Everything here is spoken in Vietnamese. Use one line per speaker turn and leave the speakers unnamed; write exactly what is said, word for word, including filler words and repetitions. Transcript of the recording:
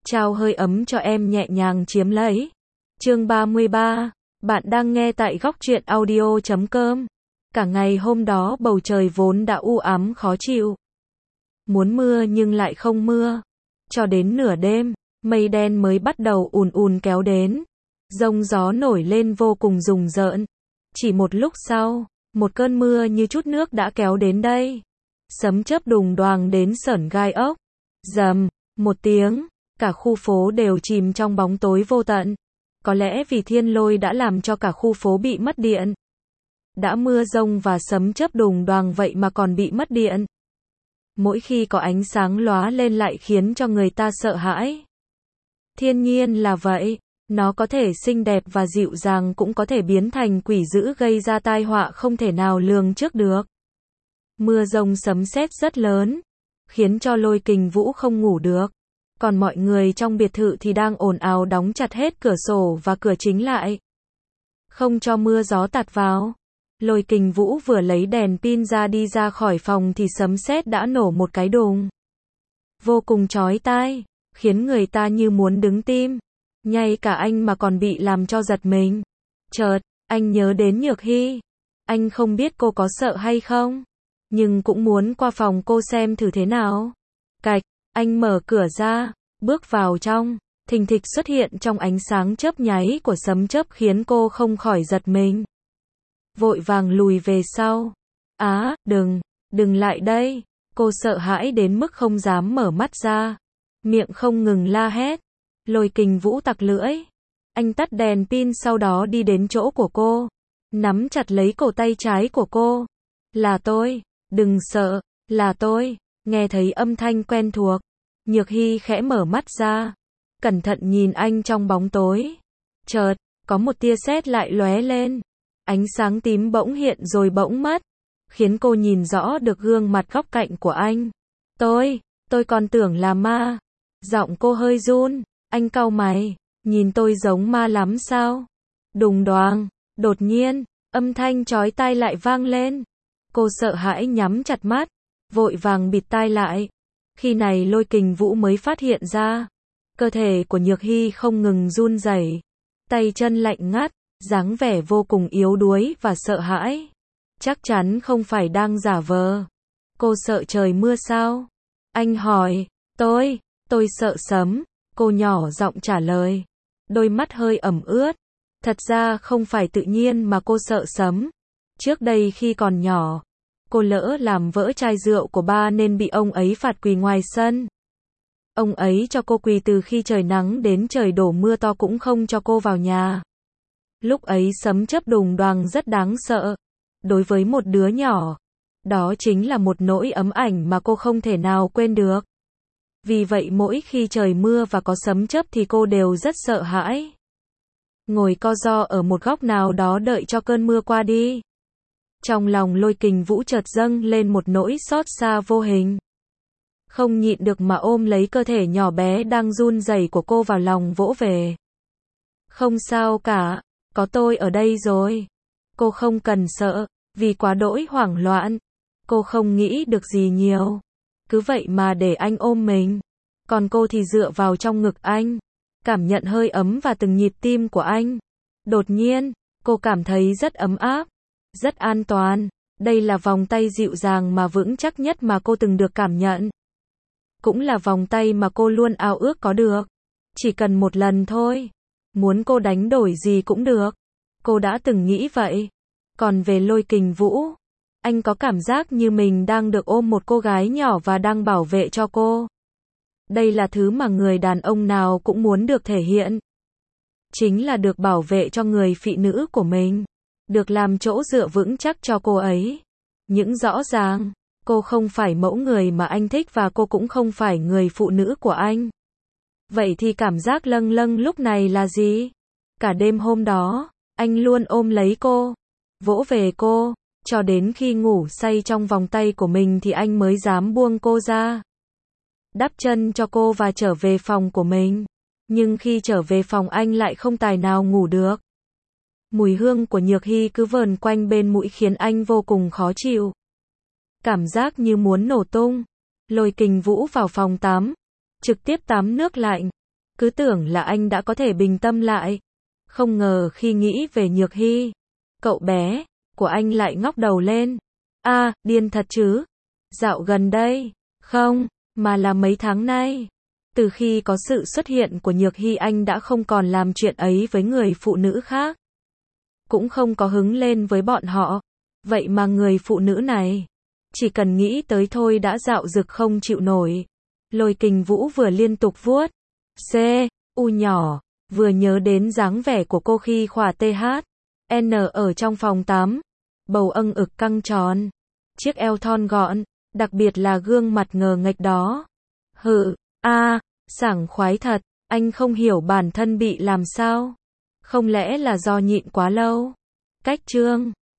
trao hơi ấm cho em nhẹ nhàng chiếm lấy. Chương ba mươi ba, bạn đang nghe tại góc truyện audio chấm com. Cả ngày hôm đó bầu trời vốn đã u ám khó chịu. Muốn mưa nhưng lại không mưa. Cho đến nửa đêm, mây đen mới bắt đầu ùn ùn kéo đến. Giông gió nổi lên vô cùng rùng rợn. Chỉ một lúc sau, một cơn mưa như chút nước đã kéo đến đây. Sấm chớp đùng đoàng đến sởn gai ốc. Rầm, một tiếng, cả khu phố đều chìm trong bóng tối vô tận. Có lẽ vì thiên lôi đã làm cho cả khu phố bị mất điện. Đã mưa giông và sấm chớp đùng đoàng vậy mà còn bị mất điện. Mỗi khi có ánh sáng lóa lên lại khiến cho người ta sợ hãi. Thiên nhiên là vậy, nó có thể xinh đẹp và dịu dàng cũng có thể biến thành quỷ dữ gây ra tai họa không thể nào lường trước được. Mưa giông sấm sét rất lớn, khiến cho Lôi Kình Vũ không ngủ được. Còn mọi người trong biệt thự thì đang ồn ào đóng chặt hết cửa sổ và cửa chính lại. Không cho mưa gió tạt vào. Lôi Kình Vũ vừa lấy đèn pin ra đi ra khỏi phòng thì sấm sét đã nổ một cái đùng. Vô cùng chói tai, khiến người ta như muốn đứng tim. Ngay cả anh mà còn bị làm cho giật mình. Chợt, anh nhớ đến Nhược Hy. Anh không biết cô có sợ hay không, nhưng cũng muốn qua phòng cô xem thử thế nào. Cạch, anh mở cửa ra, bước vào trong, thình thịch xuất hiện trong ánh sáng chớp nháy của sấm chớp khiến cô không khỏi giật mình. Vội vàng lùi về sau. Á, đừng, đừng lại đây. Cô sợ hãi đến mức không dám mở mắt ra. Miệng không ngừng la hét. Lôi Kình Vũ tặc lưỡi. Anh tắt đèn pin sau đó đi đến chỗ của cô. Nắm chặt lấy cổ tay trái của cô. Là tôi, đừng sợ, là tôi. Nghe thấy âm thanh quen thuộc. Nhược Hy khẽ mở mắt ra. Cẩn thận nhìn anh trong bóng tối. Chợt, có một tia sét lại lóe lên. Ánh sáng tím bỗng hiện rồi bỗng mất. Khiến cô nhìn rõ được gương mặt góc cạnh của anh. Tôi, tôi còn tưởng là ma. Giọng cô hơi run. Anh cau mày. Nhìn tôi giống ma lắm sao? Đùng đoàng. Đột nhiên, âm thanh chói tai lại vang lên. Cô sợ hãi nhắm chặt mắt. Vội vàng bịt tai lại. Khi này Lôi Kình Vũ mới phát hiện ra. Cơ thể của Nhược Hy không ngừng run rẩy. Tay chân lạnh ngắt. Dáng vẻ vô cùng yếu đuối và sợ hãi. Chắc chắn không phải đang giả vờ. Cô sợ trời mưa sao? Anh hỏi. Tôi, tôi sợ sấm. Cô nhỏ giọng trả lời. Đôi mắt hơi ẩm ướt. Thật ra không phải tự nhiên mà cô sợ sấm. Trước đây khi còn nhỏ, cô lỡ làm vỡ chai rượu của ba nên bị ông ấy phạt quỳ ngoài sân. Ông ấy cho cô quỳ từ khi trời nắng đến trời đổ mưa to cũng không cho cô vào nhà. Lúc ấy sấm chớp đùng đoàng rất đáng sợ. Đối với một đứa nhỏ, đó chính là một nỗi ấm ảnh mà cô không thể nào quên được. Vì vậy mỗi khi trời mưa và có sấm chớp thì cô đều rất sợ hãi. Ngồi co ro ở một góc nào đó đợi cho cơn mưa qua đi. Trong lòng Lôi Kình Vũ chợt dâng lên một nỗi xót xa vô hình. Không nhịn được mà ôm lấy cơ thể nhỏ bé đang run rẩy của cô vào lòng vỗ về. Không sao cả, có tôi ở đây rồi. Cô không cần sợ, vì quá đỗi hoảng loạn. Cô không nghĩ được gì nhiều. Cứ vậy mà để anh ôm mình. Còn cô thì dựa vào trong ngực anh. Cảm nhận hơi ấm và từng nhịp tim của anh. Đột nhiên, cô cảm thấy rất ấm áp. Rất an toàn. Đây là vòng tay dịu dàng mà vững chắc nhất mà cô từng được cảm nhận. Cũng là vòng tay mà cô luôn ao ước có được. Chỉ cần một lần thôi. Muốn cô đánh đổi gì cũng được. Cô đã từng nghĩ vậy. Còn về Lôi Kình Vũ, anh có cảm giác như mình đang được ôm một cô gái nhỏ và đang bảo vệ cho cô. Đây là thứ mà người đàn ông nào cũng muốn được thể hiện. Chính là được bảo vệ cho người phụ nữ của mình. Được làm chỗ dựa vững chắc cho cô ấy. Nhưng rõ ràng, cô không phải mẫu người mà anh thích và cô cũng không phải người phụ nữ của anh. Vậy thì cảm giác lâng lâng lúc này là gì? Cả đêm hôm đó, anh luôn ôm lấy cô, vỗ về cô, cho đến khi ngủ say trong vòng tay của mình thì anh mới dám buông cô ra. Đắp chân cho cô và trở về phòng của mình. Nhưng khi trở về phòng anh lại không tài nào ngủ được. Mùi hương của Nhược Hy cứ vờn quanh bên mũi khiến anh vô cùng khó chịu. Cảm giác như muốn nổ tung. Lôi Kình Vũ vào phòng tắm. Trực tiếp tắm nước lạnh. Cứ tưởng là anh đã có thể bình tâm lại. Không ngờ khi nghĩ về Nhược Hy, cậu bé của anh lại ngóc đầu lên. A, à, điên thật chứ? Dạo gần đây, không, mà là mấy tháng nay. Từ khi có sự xuất hiện của Nhược Hy anh đã không còn làm chuyện ấy với người phụ nữ khác. Cũng không có hứng lên với bọn họ. Vậy mà người phụ nữ này, chỉ cần nghĩ tới thôi đã dạo dực không chịu nổi. Lôi Kình Vũ vừa liên tục vuốt C, U nhỏ, vừa nhớ đến dáng vẻ của cô khi khỏa tê hát, N ở trong phòng tắm. Bầu âng ực căng tròn, chiếc eo thon gọn, đặc biệt là gương mặt ngờ nghệch đó. Hự, a, à, sảng khoái thật, anh không hiểu bản thân bị làm sao. Không lẽ là do nhịn quá lâu? Cách chương